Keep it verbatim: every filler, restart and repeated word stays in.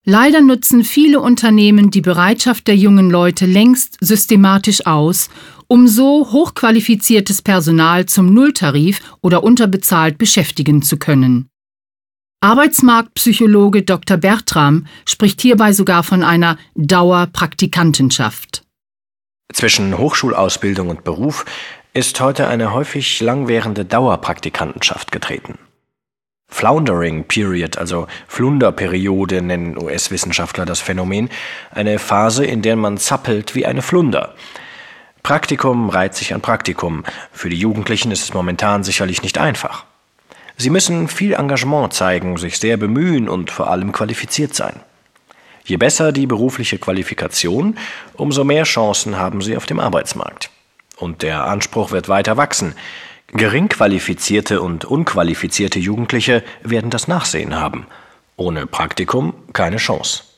Leider nutzen viele Unternehmen die Bereitschaft der jungen Leute längst systematisch aus, um so hochqualifiziertes Personal zum Nulltarif oder unterbezahlt beschäftigen zu können. Arbeitsmarktpsychologe Doktor Bertram spricht hierbei sogar von einer Dauerpraktikantenschaft. Zwischen Hochschulausbildung und Beruf ist heute eine häufig langwährende Dauerpraktikantenschaft getreten. Floundering Period, also Flunderperiode, nennen U S-Wissenschaftler das Phänomen, eine Phase, in der man zappelt wie eine Flunder. Praktikum reiht sich an Praktikum. Für die Jugendlichen ist es momentan sicherlich nicht einfach. Sie müssen viel Engagement zeigen, sich sehr bemühen und vor allem qualifiziert sein. Je besser die berufliche Qualifikation, umso mehr Chancen haben sie auf dem Arbeitsmarkt. Und der Anspruch wird weiter wachsen. Gering qualifizierte und unqualifizierte Jugendliche werden das Nachsehen haben. Ohne Praktikum keine Chance.